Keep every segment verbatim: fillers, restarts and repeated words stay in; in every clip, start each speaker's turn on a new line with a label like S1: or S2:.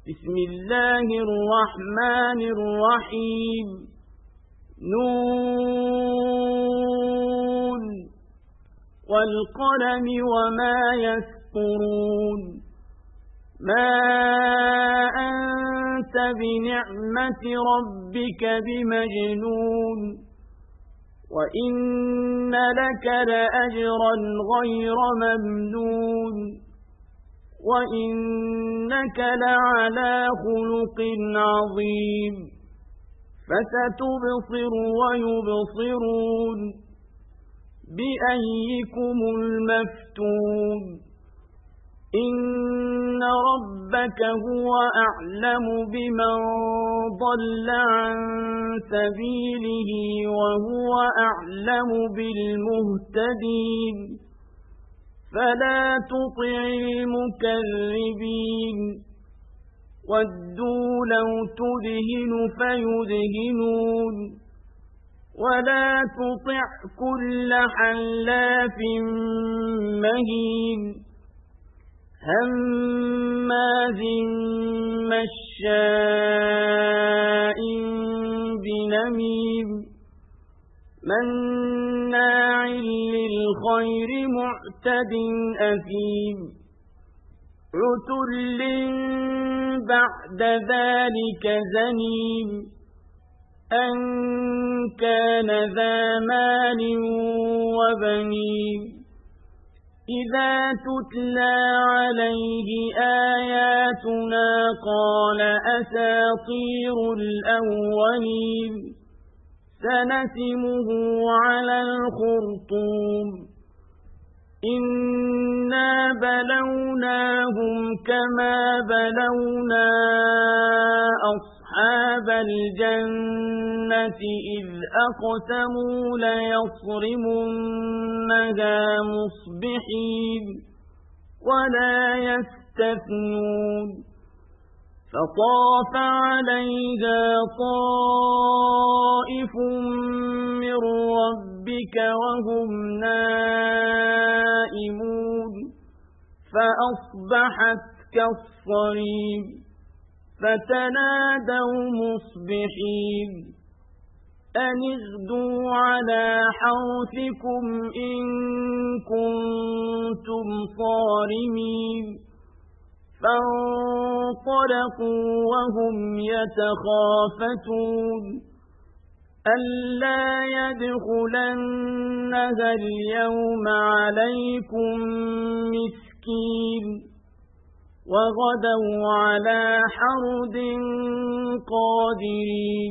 S1: بسم الله الرحمن الرحيم نون والقلم وما يسطرون ما أنت بنعمة ربك بمجنون وإن لك لأجرا غير ممنون وإنك لعلى خلق عظيم فستبصر ويبصرون بأيكم المفتون إن ربك هو أعلم بمن ضل عن سبيله وهو أعلم بالمهتدين فلا تطع المكذبين ودوا لو تدهن فيدهنون ولا تطع كل حلاف مهين هماز مشاء بنميم مناع للخير معتد أثيم عتل بعد ذلك زنيم أن كان ذا مال وبنين إذا تتلى عليه آياتنا قال أساطير الأولين سنسمه على الخرطوم إنا بلوناهم كما بلونا أصحاب الجنة إذ أقسموا ليصرمنها مصبحين ولا يستثنون فطاف عليها طائف من ربك وهم نائمون فأصبحت كالصريم فتنادوا مصبحين أن اغدوا على حرثكم إن كنتم صارمين فانطلقوا وهم يتخافتون ألا يدخلنها اليوم عليكم مسكين وغدوا على حرد قادرين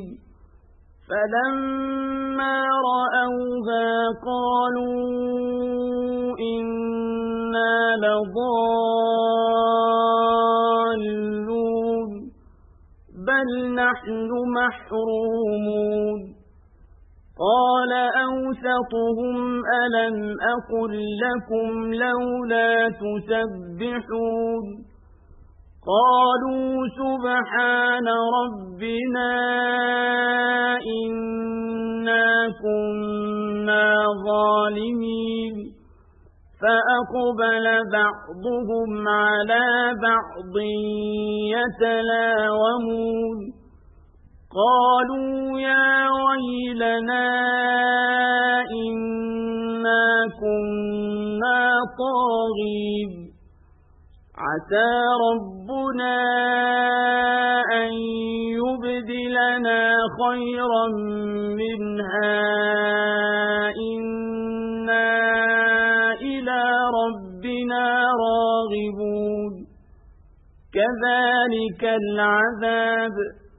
S1: فلما رأوها قالوا إنا لضالون بل نحن محرومون قال أوسطهم ألم أقل لكم لولا تسبحون قالوا سبحان ربنا إنا كنا ظالمين فأقبل بعضهم على بعض يتلاومون قالوا يا ويلنا إنا كنا طاغين عسى ربنا أن يبدلنا خيرا منها إنا إلى ربنا راغبون كذلك العذاب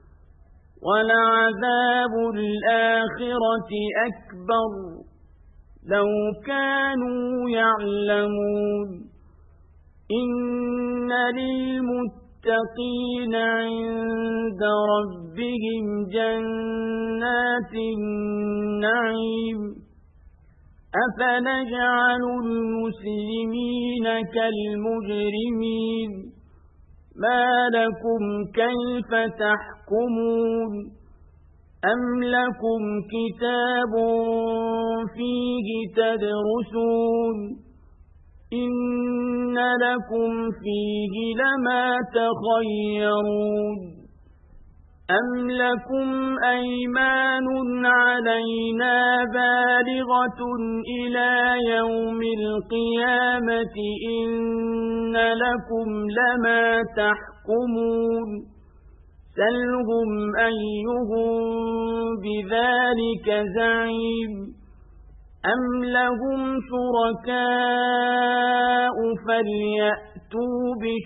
S1: ولعذاب الآخرة أكبر لو كانوا يعلمون إن للمتقين عند ربهم جنات النعيم أفنجعل المسلمين كالمجرمين ما لكم كيف تحكمون أم لكم كتاب فيه تدرسون إن لكم فيه لما تخيرون أم لكم أيمان علينا بالغة إلى يوم القيامة إن لكم لما تحكمون سلهم أيهم بذلك زعيم أم لهم شركاء فليأتوا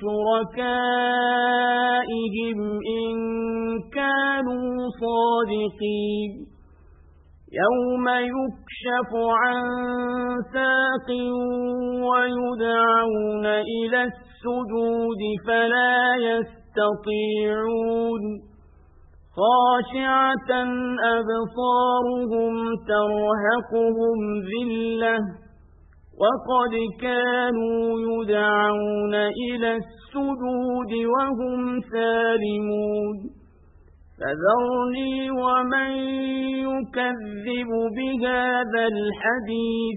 S1: بشركائهم إن كانوا صادقين يوم يكشف عن ساق ويدعون إلى السجود فلا يستطيعون خاشعة أبصارهم ترهقهم ذلة وقد كانوا يدعون إلى السجود وهم سالمون فذرني ومن يكذب بهذا الحديث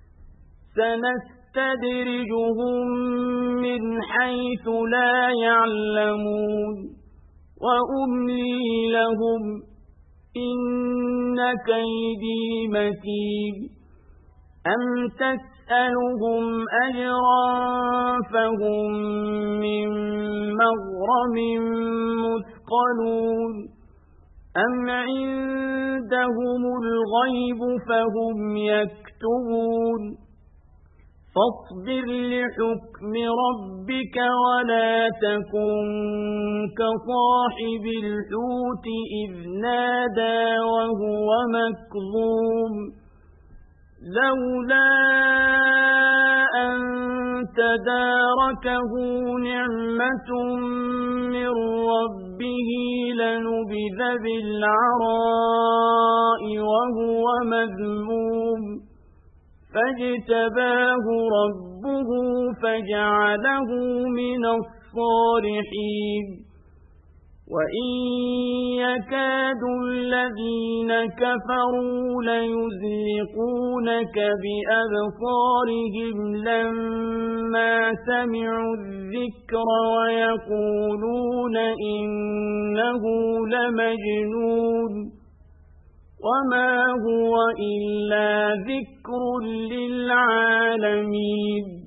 S1: سنستدرجهم من حيث لا يعلمون وأملي لهم إن كيدي متين أم تسألهم أجرا فهم من مغرم مثقلون أم عندهم الغيب فهم يكتبون فاصبر لحكم ربك ولا تكن كصاحب الحوت إذ نادى وهو مكظوم لولا أن تداركه نعمة من ربه لنبذ بالعراء وهو مذموم فاجتباه ربه فجعله من الصالحين وإن يكاد الذين كفروا ليزلقونك بأبصارهم لما سمعوا الذكر ويقولون إنه لمجنون وما هو إلا ذكر للعالمين